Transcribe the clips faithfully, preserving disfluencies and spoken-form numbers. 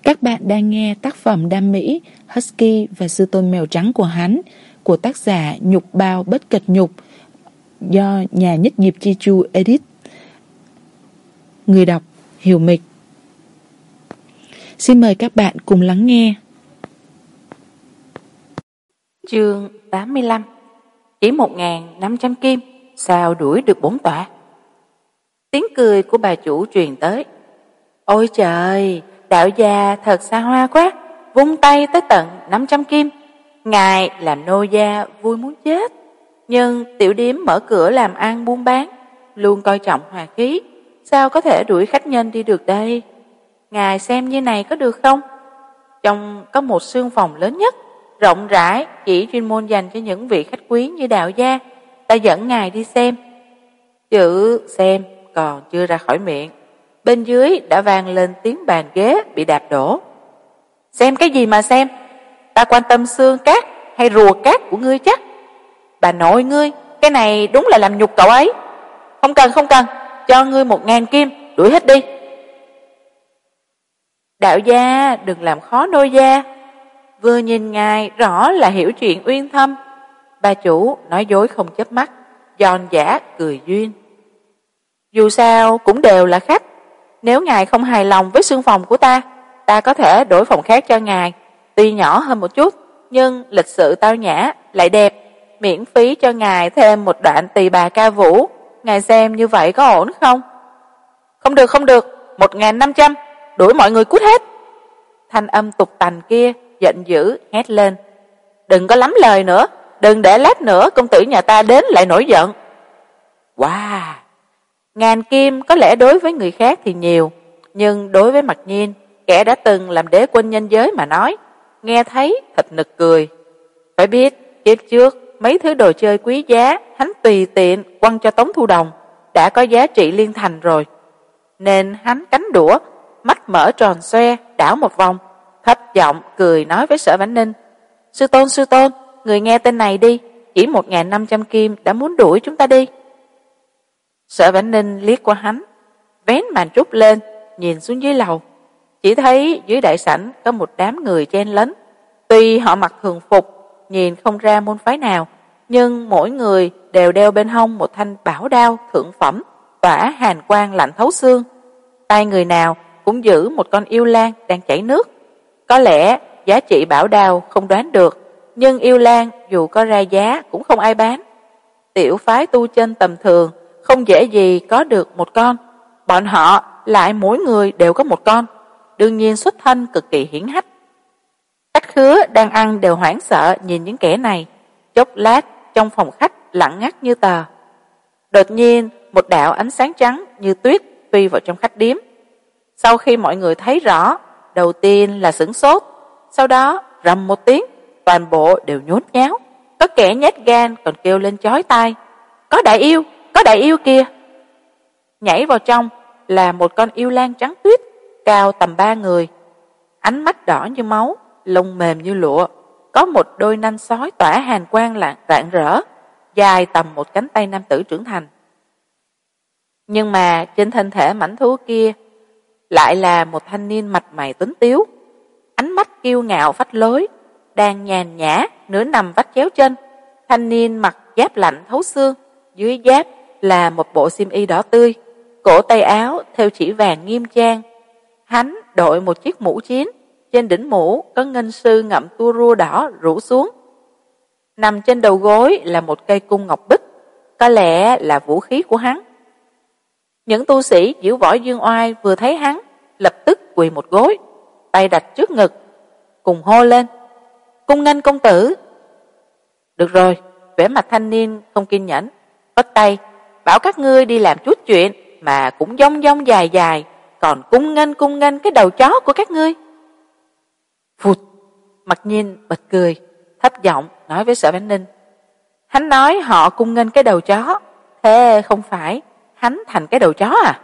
Các bạn đang nghe tác phẩm đam mỹ Husky và Sư Tôn Mèo Trắng của hắn của tác giả Nhục Bao Bất Cật Nhục do nhà Nhất Nghiệp Chi Chu edit. Người đọc Hiểu Mịch. Xin mời các bạn cùng lắng nghe. Chương tám mươi lăm. Chỉ một ngàn năm trăm kim, sao đuổi được bốn tọa? Tiếng cười của bà chủ truyền tới. Ôi trời, đạo gia thật xa hoa quá, vung tay tới tận năm trăm kim. Ngài làm nô gia vui muốn chết. Nhưng tiểu điếm mở cửa làm ăn buôn bán, luôn coi trọng hòa khí, sao có thể đuổi khách nhân đi được đây? Ngài xem như này có được không? Trong có một sương phòng lớn nhất, rộng rãi, chỉ chuyên môn dành cho những vị khách quý như đạo gia. Ta dẫn ngài đi xem. Chữ xem còn chưa ra khỏi miệng, bên dưới đã vang lên tiếng bàn ghế bị đạp đổ. Xem cái gì mà xem? Ta quan tâm xương cát hay rùa cát của ngươi chắc? Bà nội ngươi, cái này đúng là làm nhục cậu ấy. Không cần, không cần, cho ngươi một ngàn kim, đuổi hết đi. Đạo gia đừng làm khó nô gia. Vừa nhìn ngài rõ là hiểu chuyện uyên thâm. Bà chủ nói dối không chớp mắt, giòn giả cười duyên. Dù sao cũng đều là khách. Nếu ngài không hài lòng với xương phòng của ta, ta có thể đổi phòng khác cho ngài. Tuy nhỏ hơn một chút, nhưng lịch sự tao nhã, lại đẹp. Miễn phí cho ngài thêm một đoạn tỳ bà ca vũ. Ngài xem như vậy có ổn không? Không được, không được, một ngàn năm trăm, đuổi mọi người cút hết. Thanh âm tục tành kia giận dữ hét lên. Đừng có lắm lời nữa, đừng để lát nữa công tử nhà ta đến lại nổi giận. Wow! Ngàn kim có lẽ đối với người khác thì nhiều, nhưng đối với Mặc Nhiên, kẻ đã từng làm đế quân nhân giới mà nói, nghe thấy thật nực cười. Phải biết, kiếp trước, mấy thứ đồ chơi quý giá, hắn tùy tiện quăng cho Tống Thu Đồng, đã có giá trị liên thành rồi. Nên hắn cánh đũa, mắt mở tròn xoe, đảo một vòng, thấp giọng cười nói với Sở Vãn Ninh. Sư tôn, sư tôn, người nghe tên này đi, chỉ một ngàn năm trăm kim đã muốn đuổi chúng ta đi. Sở Vãn Ninh liếc qua hắn, vén màn trúc lên, nhìn xuống dưới lầu. Chỉ thấy dưới đại sảnh có một đám người chen lấn. Tuy họ mặc thường phục, nhìn không ra môn phái nào, nhưng mỗi người đều đeo bên hông một thanh bảo đao thượng phẩm, tỏa hàn quang lạnh thấu xương. Tay người nào cũng giữ một con yêu lang đang chảy nước. Có lẽ giá trị bảo đao không đoán được, nhưng yêu lang dù có ra giá cũng không ai bán. Tiểu phái tu chân tầm thường không dễ gì có được một con, bọn họ lại mỗi người đều có một con, đương nhiên xuất thân cực kỳ hiển hách. Khách khứa đang ăn đều hoảng sợ nhìn những kẻ này. Chốc lát trong phòng khách lặng ngắt như tờ. Đột nhiên một đạo ánh sáng trắng như tuyết phi vào trong khách điếm. Sau khi mọi người thấy rõ, đầu tiên là sửng sốt, sau đó rầm một tiếng, toàn bộ đều nhốn nháo. Có kẻ nhát gan còn kêu lên chói tai. Có đại yêu, có đại yêu kìa. Nhảy vào trong là một con yêu lang trắng tuyết, cao tầm ba người. Ánh mắt đỏ như máu, lông mềm như lụa, có một đôi nanh sói tỏa hàn quang lạng rạng rỡ, dài tầm một cánh tay nam tử trưởng thành. Nhưng mà trên thân thể mãnh thú kia lại là một thanh niên mặt mày tuấn tiếu, ánh mắt kiêu ngạo phách lối, đang nhàn nhã nửa nằm vắt chéo chân. Thanh niên mặc giáp lạnh thấu xương, dưới giáp là một bộ xiêm y đỏ tươi, cổ tay áo theo chỉ vàng nghiêm trang. Hắn đội một chiếc mũ chiến, trên đỉnh mũ có ngân sư ngậm tua rua đỏ rủ xuống. Nằm trên đầu gối là một cây cung ngọc bích, có lẽ là vũ khí của hắn. Những tu sĩ diễu võ dương oai vừa thấy hắn, lập tức quỳ một gối, tay đặt trước ngực, cùng hô lên. Cung nghênh công tử. Được rồi, vẻ mặt thanh niên không kiên nhẫn, vất tay, bảo các ngươi đi làm chút chuyện mà cũng dông dông dài dài, còn cung nghênh cung nghênh cái đầu chó của các ngươi. Phụt, Mặc Nhiên bật cười, thấp giọng nói với Sở Vãn Ninh. Hắn nói họ cung nghênh cái đầu chó, thế không phải hắn thành cái đầu chó à?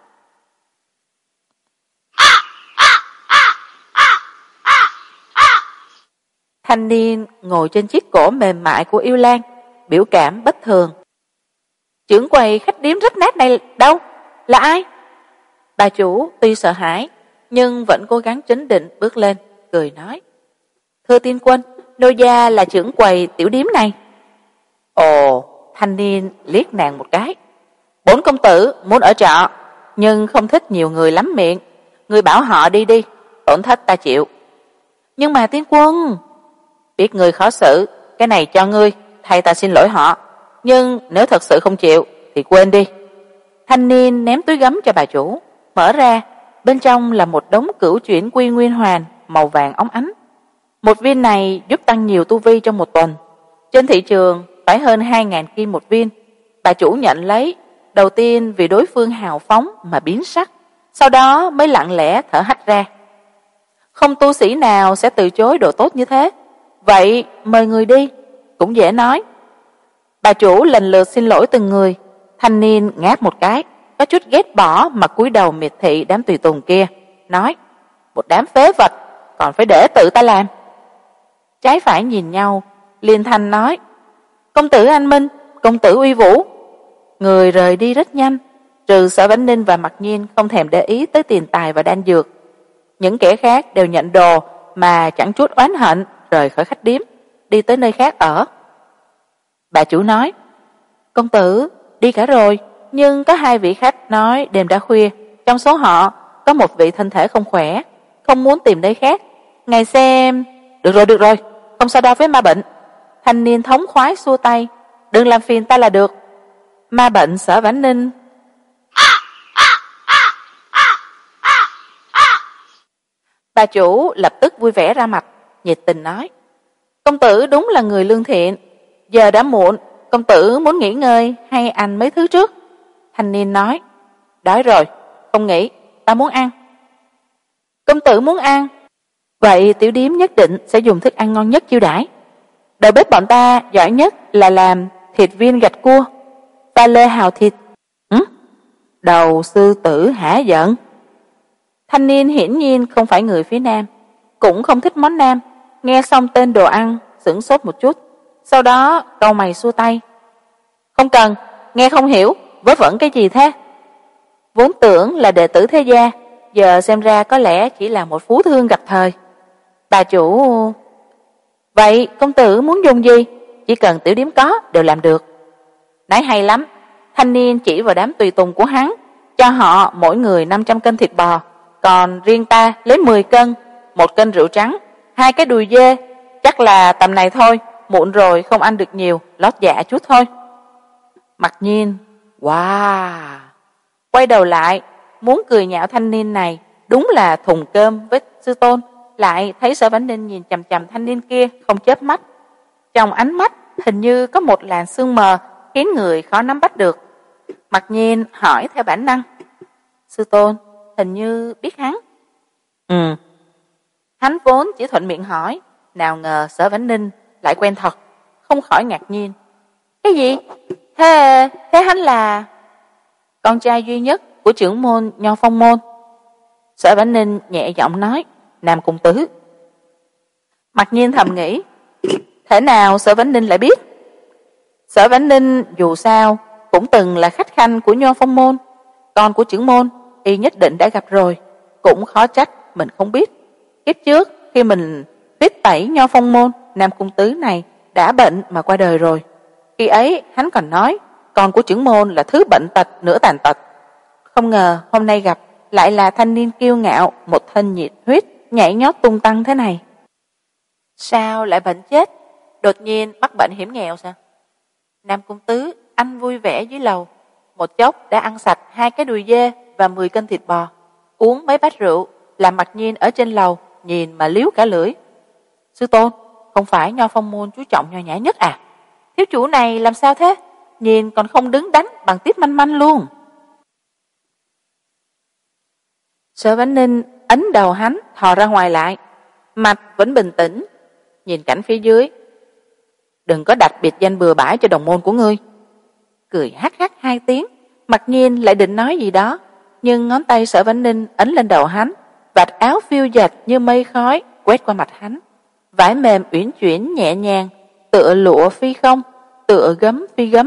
Thanh niên ngồi trên chiếc cổ mềm mại của yêu lang, biểu cảm bất thường. Trưởng quầy khách điếm rách nát này đâu? Là ai? Bà chủ tuy sợ hãi, nhưng vẫn cố gắng trấn định bước lên, cười nói: "Thưa tiên quân, nô gia là trưởng quầy tiểu điếm này." Ồ, thanh niên liếc nàng một cái. "Bốn công tử muốn ở trọ, nhưng không thích nhiều người lắm miệng, người bảo họ đi đi, tổn thất ta chịu." "Nhưng mà tiên quân..." "Biết người khó xử, cái này cho ngươi, thay ta xin lỗi họ, nhưng nếu thật sự không chịu thì quên đi." Thanh niên ném túi gấm cho bà chủ, mở ra, bên trong là một đống cửu chuyển quy nguyên hoàn màu vàng óng ánh. Một viên này giúp tăng nhiều tu vi trong một tuần, trên thị trường phải hơn hai ngàn kim một viên. Bà chủ nhận lấy, đầu tiên vì đối phương hào phóng mà biến sắc, sau đó mới lặng lẽ thở hắt ra. Không tu sĩ nào sẽ từ chối đồ tốt như thế, vậy mời người đi, cũng dễ nói. Bà chủ lần lượt xin lỗi từng người. Thanh niên ngáp một cái, có chút ghét bỏ mà cúi đầu miệt thị đám tùy tùng kia, nói: "Một đám phế vật, còn phải để tự ta làm." Trái phải nhìn nhau, liền thanh nói: "Công tử anh minh, công tử uy vũ." Người rời đi rất nhanh, trừ Sở Vãnh Ninh và Mặc Nhiên không thèm để ý tới tiền tài và đan dược. Những kẻ khác đều nhận đồ mà chẳng chút oán hận, rời khỏi khách điếm, đi tới nơi khác ở. Bà chủ nói: "Công tử đi cả rồi, nhưng có hai vị khách nói đêm đã khuya, trong số họ có một vị thân thể không khỏe, không muốn tìm nơi khác. Ngài xem..." "Được rồi, được rồi, không so đo với ma bệnh." Thanh niên thống khoái xua tay: "Đừng làm phiền ta là được." Ma bệnh Sở Vãnh Ninh. Bà chủ lập tức vui vẻ ra mặt, nhiệt tình nói: "Công tử đúng là người lương thiện, giờ đã muộn, công tử muốn nghỉ ngơi hay ăn mấy thứ trước?" Thanh niên nói: "Đói rồi, không nghỉ, ta muốn ăn." "Công tử muốn ăn, vậy tiểu điếm nhất định sẽ dùng thức ăn ngon nhất chiêu đãi. Đầu bếp bọn ta giỏi nhất là làm thịt viên gạch cua, pha lê hào thịt." "Ừ? Đầu sư tử hả giận?" Thanh niên hiển nhiên không phải người phía Nam, cũng không thích món Nam, nghe xong tên đồ ăn sửng sốt một chút, sau đó cau mày xua tay: "Không cần, nghe không hiểu, vớ vẩn cái gì thế?" Vốn tưởng là đệ tử thế gia, giờ xem ra có lẽ chỉ là một phú thương gặp thời. Bà chủ: "Vậy công tử muốn dùng gì? Chỉ cần tiểu điếm có đều làm được." Nói hay lắm. Thanh niên chỉ vào đám tùy tùng của hắn, cho họ mỗi người năm trăm cân thịt bò, còn riêng ta lấy mười cân, một cân rượu trắng, hai cái đùi dê, chắc là tầm này thôi, muộn rồi không ăn được nhiều, lót dạ chút thôi. Mặc Nhiên: "Wow!" Quay đầu lại, muốn cười nhạo thanh niên này, đúng là thùng cơm với sư tôn, lại thấy Sở Vãnh Ninh nhìn chằm chằm thanh niên kia không chớp mắt. Trong ánh mắt hình như có một làn sương mờ khiến người khó nắm bắt được. Mặc Nhiên hỏi theo bản năng: "Sư tôn hình như biết hắn?" "Ừ." Hắn vốn chỉ thuận miệng hỏi, nào ngờ Sở Vãnh Ninh lại quen thật, không khỏi ngạc nhiên. "Cái gì? Thế thế hắn là..." "Con trai duy nhất của trưởng môn Nho Phong môn." Sở Vãnh Ninh nhẹ giọng nói: "Nam cung tứ." Mặc Nhiên thầm nghĩ, thế nào Sở Vãnh Ninh lại biết? Sở Vãnh Ninh dù sao cũng từng là khách khanh của Nho Phong môn, con của trưởng môn y nhất định đã gặp rồi, cũng khó trách mình không biết. Kiếp trước khi mình viết tẩy Nho Phong môn, Nam cung tứ này đã bệnh mà qua đời rồi. Khi ấy hắn còn nói con của trưởng môn là thứ bệnh tật nửa tàn tật. Không ngờ hôm nay gặp lại là thanh niên kiêu ngạo, một thân nhiệt huyết, nhảy nhót tung tăng thế này. Sao lại bệnh chết? Đột nhiên mắc bệnh hiểm nghèo sao? Nam cung tứ anh vui vẻ dưới lầu, một chốc đã ăn sạch hai cái đùi dê và mười cân thịt bò, uống mấy bát rượu, làm Mặc Nhiên ở trên lầu nhìn mà liếu cả lưỡi. Sư tôn, không phải Nho Phong môn chú trọng nho nhã nhất à? Thiếu chủ này làm sao thế? Nhìn còn không đứng đánh bằng tiếp manh manh luôn. Sở Vãnh Ninh ấn đầu hắn thò ra ngoài lại, mặt vẫn bình tĩnh, nhìn cảnh phía dưới. Đừng có đặt biệt danh bừa bãi cho đồng môn của ngươi. Cười hắc hắc hai tiếng, Mặc Nhiên lại định nói gì đó, nhưng ngón tay Sở Vãnh Ninh ấn lên đầu hắn, vạt áo phiêu dật như mây khói quét qua mặt hắn. Vải mềm uyển chuyển nhẹ nhàng, tựa lụa phi không, tựa gấm phi gấm.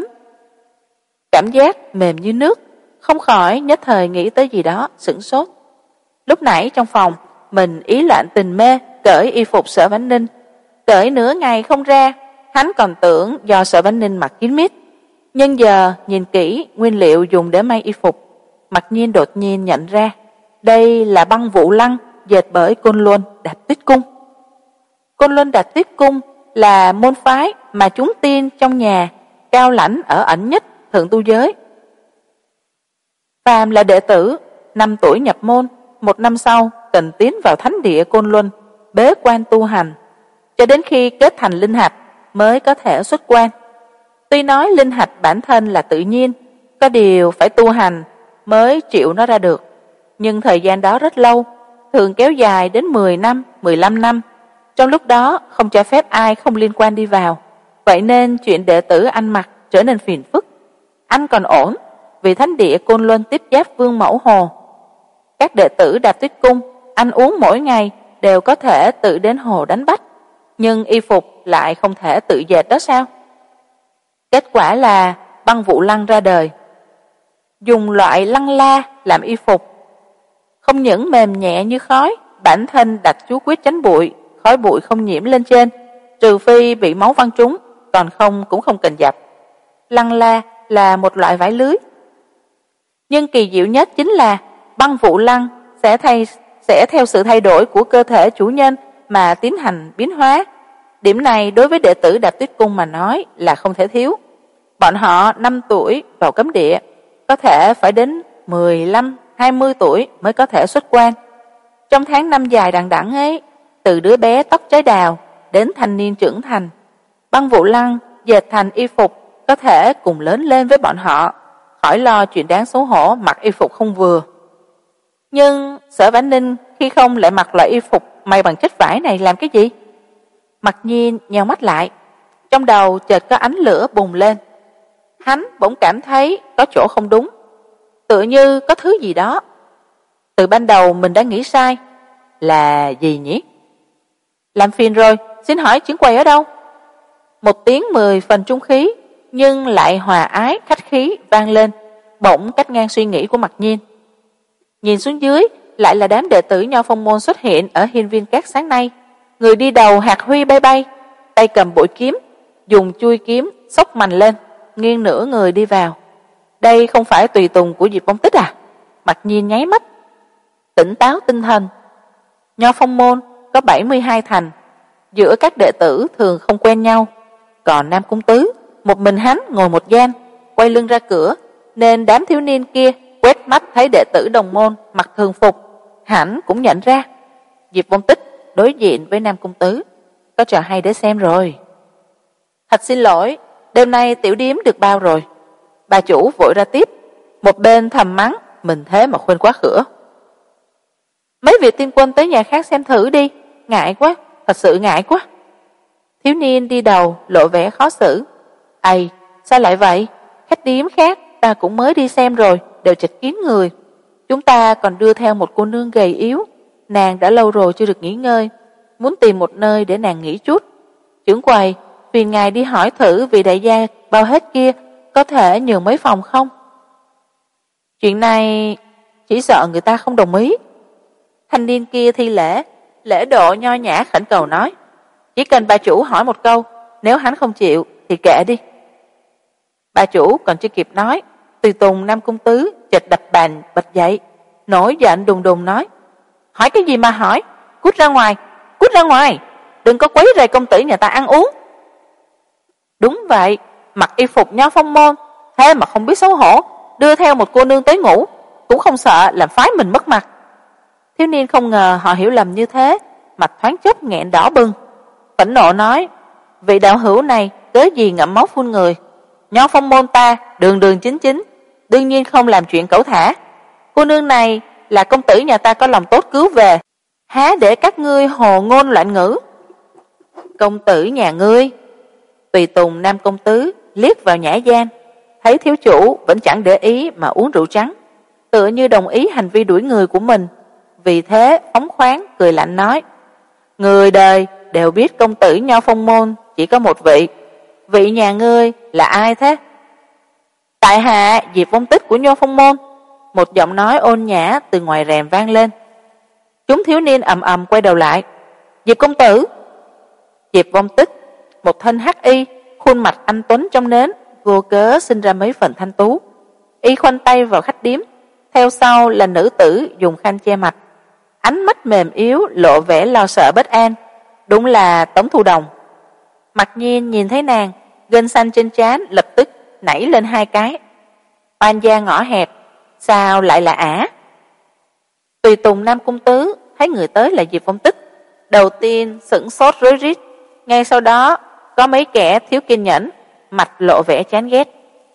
Cảm giác mềm như nước, không khỏi nhất thời nghĩ tới gì đó, sửng sốt. Lúc nãy trong phòng, mình ý loạn tình mê, cởi y phục Sở Vãn Ninh. Cởi nửa ngày không ra, hắn còn tưởng do Sở Vãn Ninh mặc kín mít. Nhưng giờ nhìn kỹ nguyên liệu dùng để may y phục, Mặc Nhiên đột nhiên nhận ra, đây là băng vụ lăng dệt bởi Côn Luân Đạp Tuyết Cung. Côn Luân Đạp Tuyết Cung là môn phái mà chúng tiên trong nhà cao lãnh ở ẩn nhất thượng tu giới. Phàm là đệ tử, năm tuổi nhập môn, một năm sau cần tiến vào thánh địa Côn Luân, bế quan tu hành, cho đến khi kết thành linh hạch mới có thể xuất quan. Tuy nói linh hạch bản thân là tự nhiên, có điều phải tu hành mới chịu nó ra được, nhưng thời gian đó rất lâu, thường kéo dài đến mười năm, mười lăm năm. Trong lúc đó không cho phép ai không liên quan đi vào, vậy nên chuyện đệ tử ăn mặc trở nên phiền phức. Anh còn ổn, vì thánh địa Côn Luân tiếp giáp Vương Mẫu Hồ. Các đệ tử Đạp Tuyết Cung ăn uống mỗi ngày đều có thể tự đến hồ đánh bắt, nhưng y phục lại không thể tự dệt đó sao? Kết quả là băng vụ lăng ra đời. Dùng loại lăng la làm y phục, không những mềm nhẹ như khói, bản thân đặt chú quyết tránh bụi, khói bụi không nhiễm lên trên, trừ phi bị máu văng trúng, còn không cũng không cần giặt. Lăng la là một loại vải lưới. Nhưng kỳ diệu nhất chính là băng vụ lăng sẽ thay sẽ theo sự thay đổi của cơ thể chủ nhân mà tiến hành biến hóa. Điểm này đối với đệ tử Đạp Tuyết Cung mà nói là không thể thiếu. Bọn họ năm tuổi vào cấm địa, có thể phải đến mười lăm, hai mươi tuổi mới có thể xuất quan. Trong tháng năm dài đằng đẵng ấy, từ đứa bé tóc trái đào đến thanh niên trưởng thành, băng vụ lăng dệt thành y phục có thể cùng lớn lên với bọn họ, khỏi lo chuyện đáng xấu hổ mặc y phục không vừa. Nhưng Sở Vãn Ninh khi không lại mặc loại y phục may bằng chất vải này làm cái gì? Mặc Nhiên nheo mắt lại, trong đầu chợt có ánh lửa bùng lên. Hắn bỗng cảm thấy có chỗ không đúng, tựa như có thứ gì đó. Từ ban đầu mình đã nghĩ sai, là gì nhỉ? Làm phiền rồi, xin hỏi Trưởng quầy ở đâu? Một tiếng mười phần trung khí nhưng lại hòa ái khách khí vang lên, bỗng cắt ngang suy nghĩ của Mặc Nhiên. Nhìn xuống dưới lại là đám đệ tử Nho Phong môn xuất hiện ở hiên viên các sáng nay. Người đi đầu hạt huy bay bay, tay cầm bội kiếm, dùng chui kiếm xốc mành lên, nghiêng nửa người đi vào. Đây không phải tùy tùng của Diệp Vong Tích à? Mặc Nhiên nháy mắt, tỉnh táo tinh thần. Nho Phong môn có bảy mươi hai thành, giữa các đệ tử thường không quen nhau, còn Nam Cung Tứ một mình hắn ngồi một gian, quay lưng ra cửa, nên đám thiếu niên kia quét mắt thấy đệ tử đồng môn mặc thường phục, hẳn cũng nhận ra. Diệp Vong Tích đối diện với Nam Cung Tứ, có trò hay để xem rồi. Thật xin lỗi, đêm nay tiểu điếm được bao rồi. Bà chủ vội ra tiếp, một bên thầm mắng mình thế mà quên khóa cửa. Mấy vị tiên quân tới nhà khác xem thử đi, ngại quá, thật sự ngại quá. Thiếu niên đi đầu lộ vẻ khó xử. Ây, sao lại vậy? Khách điếm khác ta cũng mới đi xem rồi, đều chật kín người. Chúng ta còn đưa theo một cô nương gầy yếu, nàng đã lâu rồi chưa được nghỉ ngơi, muốn tìm một nơi để nàng nghỉ chút. Trưởng quầy, phiền ngài đi hỏi thử vị đại gia bao hết kia có thể nhường mấy phòng không? Chuyện này chỉ sợ người ta không đồng ý. Thanh niên kia thi lễ, lễ độ nho nhã khẩn cầu nói, chỉ cần bà chủ hỏi một câu, nếu hắn không chịu thì kệ đi. Bà chủ còn chưa kịp nói, tùy tùng Nam Cung Tứ chợt đập bàn bật dậy, nổi giận đùng đùng nói, hỏi cái gì mà hỏi, cút ra ngoài, cút ra ngoài, đừng có quấy rầy công tử nhà ta ăn uống. Đúng vậy, mặc y phục Nho Phong môn, thế mà không biết xấu hổ, đưa theo một cô nương tới ngủ, cũng không sợ làm phái mình mất mặt. Thiếu niên không ngờ họ hiểu lầm như thế, mặt thoáng chốc nghẹn đỏ bừng, phẫn nộ nói, vị đạo hữu này cớ gì ngậm máu phun người? Nho Phong môn ta đường đường chính chính, đương nhiên không làm chuyện cẩu thả. Cô nương này là công tử nhà ta có lòng tốt cứu về, há để các ngươi hồ ngôn loạn ngữ. Công tử nhà ngươi? Tùy tùng Nam Công Tứ liếc vào nhã gian, thấy thiếu chủ vẫn chẳng để ý mà uống rượu trắng, tựa như đồng ý hành vi đuổi người của mình, vì thế phóng khoáng cười lạnh nói, người đời đều biết công tử Nho Phong môn chỉ có một vị, vị nhà ngươi là ai thế? Tại hạ Diệp Vong Tích của Nho Phong môn. Một giọng nói ôn nhã từ ngoài rèm vang lên. Chúng thiếu niên ầm ầm quay đầu lại. Diệp công tử! Diệp Vong Tích, một thân hắc y, khuôn mặt anh tuấn trong nến, vô cớ sinh ra mấy phần thanh tú. Y khoanh tay vào khách điếm, theo sau là nữ tử dùng khăn che mặt, ánh mắt mềm yếu lộ vẻ lo sợ bất an. Đúng là Tống Thu Đồng. Mặc Nhiên nhìn thấy nàng, gân xanh trên trán lập tức nảy lên hai cái. Oan gia ngõ hẹp, sao lại là ả? Tùy tùng Nam Cung Tứ thấy người tới là Diệp Vong Tích, đầu tiên sửng sốt rối rít, ngay sau đó có mấy kẻ thiếu kiên nhẫn, mặt lộ vẻ chán ghét.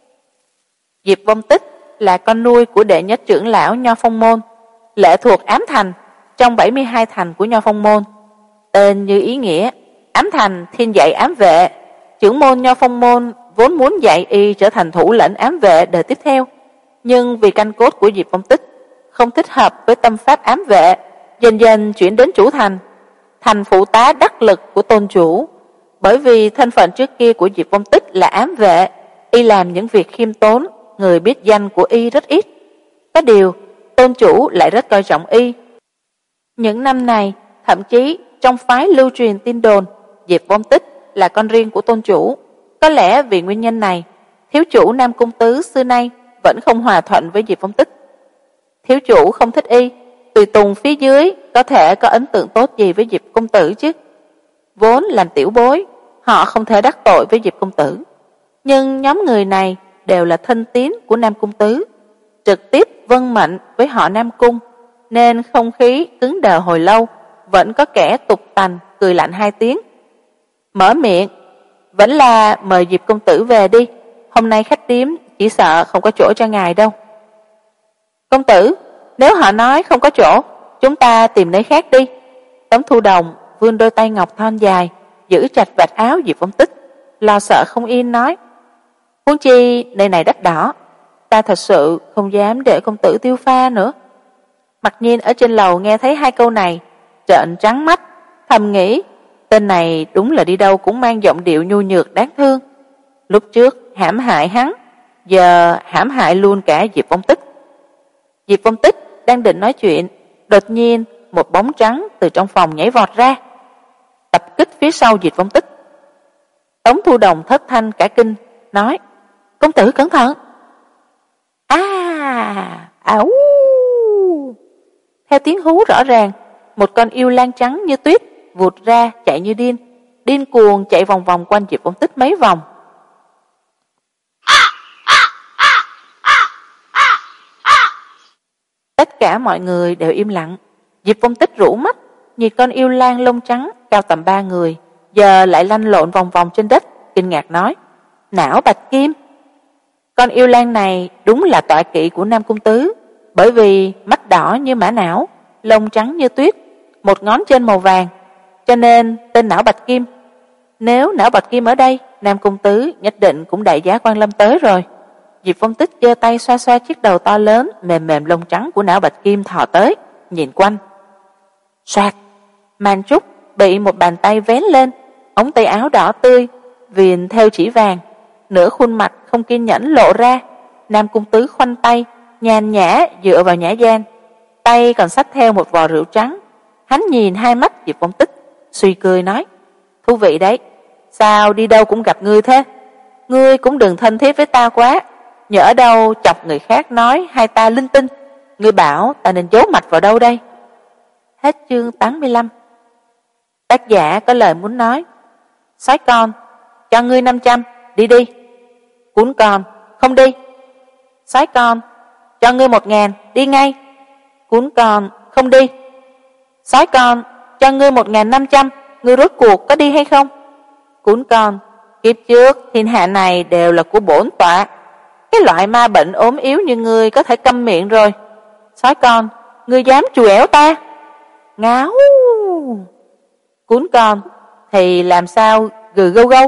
Diệp Vong Tích là con nuôi của đệ nhất trưởng lão Nho Phong môn, lệ thuộc ám thành trong bảy mươi hai thành của Nho Phong môn. Tên như ý nghĩa, ám thành thiên dạy ám vệ, trưởng môn Nho Phong môn vốn muốn dạy y trở thành thủ lĩnh ám vệ đời tiếp theo, nhưng vì canh cốt của Diệp Vong Tích không thích hợp với tâm pháp ám vệ, dần dần chuyển đến chủ thành, thành phụ tá đắc lực của tôn chủ. Bởi vì thân phận trước kia của Diệp Vong Tích là ám vệ, y làm những việc khiêm tốn, người biết danh của y rất ít. Có điều, tôn chủ lại rất coi trọng y. Những năm này, thậm chí trong phái lưu truyền tin đồn Diệp Vong Tích là con riêng của tôn chủ. Có lẽ vì nguyên nhân này, thiếu chủ Nam Cung Tứ xưa nay vẫn không hòa thuận với Diệp Vong Tích. Thiếu chủ không thích y, tùy tùng phía dưới có thể có ấn tượng tốt gì với Diệp công tử chứ? Vốn làm tiểu bối, họ không thể đắc tội với Diệp công tử. Nhưng nhóm người này đều là thân tín của Nam Cung Tứ, trực tiếp vâng mệnh với họ Nam Cung, nên không khí cứng đờ hồi lâu, vẫn có kẻ tục tành cười lạnh hai tiếng. Mở miệng, vẫn là mời Diệp công tử về đi, hôm nay khách điếm chỉ sợ không có chỗ cho ngài đâu. Công tử, nếu họ nói không có chỗ, chúng ta tìm nơi khác đi. Tống Thu Đồng vươn đôi tay ngọc thon dài, giữ chặt vạt áo Diệp Vong Tích, lo sợ không yên nói: Huống chi nơi này đất đỏ, ta thật sự không dám để công tử tiêu pha nữa. Mặc Nhiên ở trên lầu nghe thấy hai câu này, trợn trắng mắt, thầm nghĩ tên này đúng là đi đâu cũng mang giọng điệu nhu nhược đáng thương. Lúc trước hãm hại hắn, giờ hãm hại luôn cả Diệp Vong Tích. Diệp Vong Tích đang định nói chuyện, đột nhiên một bóng trắng từ trong phòng nhảy vọt ra, tập kích phía sau Diệp Vong Tích. Tống Thu Đồng thất thanh cả kinh, nói: Công tử cẩn thận! À, ảo! Theo tiếng hú rõ ràng, một con yêu lang trắng như tuyết vụt ra chạy như điên, điên cuồng chạy vòng vòng quanh Diệp Vong Tích mấy vòng. Tất cả mọi người đều im lặng. Diệp Vong Tích rũ mắt, nhìn con yêu lang lông trắng cao tầm ba người, giờ lại lăn lộn vòng vòng trên đất, kinh ngạc nói: Não bạch kim! Con yêu lang này đúng là tọa kỵ của Nam Cung Tứ, bởi vì mắt đỏ như mã não, lông trắng như tuyết, một ngón trên màu vàng, cho nên tên Não Bạch Kim. Nếu Não Bạch Kim ở đây, Nam Cung Tứ nhất định cũng đại giá quan lâm tới rồi. Diệp Vong Tích giơ tay xoa xoa chiếc đầu to lớn mềm mềm lông trắng của Não Bạch Kim thò tới, nhìn quanh. Soạt, màn trúc bị một bàn tay vén lên, ống tay áo đỏ tươi viền theo chỉ vàng, nửa khuôn mặt không kiên nhẫn lộ ra. Nam Cung Tứ khoanh tay, nhàn nhã dựa vào nhã gian, tay còn xách theo một vò rượu trắng. Hắn nhìn hai mắt Diệp Vong Tích, suy cười nói: Thú vị đấy, sao đi đâu cũng gặp ngươi thế? Ngươi cũng đừng thân thiết với ta quá, nhỡ đâu chọc người khác nói hai ta linh tinh. Ngươi bảo ta nên giấu mặt vào đâu đây? Hết chương tám mươi lăm. Tác giả có lời muốn nói: Sói con, cho ngươi năm trăm, đi đi. Cún con, không đi. Sói con, cho ngươi một ngàn, đi ngay. Cún con, không đi. Sói con, cho ngươi một ngàn năm trăm, ngươi rốt cuộc có đi hay không? Cún con, kiếp trước thiên hạ này đều là của bổn tọa, cái loại ma bệnh ốm yếu như ngươi có thể câm miệng rồi. Sói con, ngươi dám chùi ẻo ta? Ngáo! Cún con, thì làm sao gừ gâu gâu?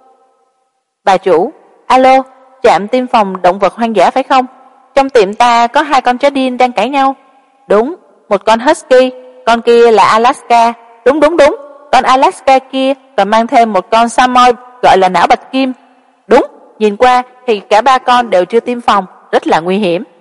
Bà chủ, alo, trạm tiêm phòng động vật hoang dã phải không? Trong tiệm ta có hai con chó điên đang cãi nhau. Đúng, một con husky, con kia là Alaska. Đúng đúng đúng, con Alaska kia còn mang thêm một con Samoy gọi là Não Bạch Kim. Đúng, nhìn qua thì cả ba con đều chưa tiêm phòng, rất là nguy hiểm.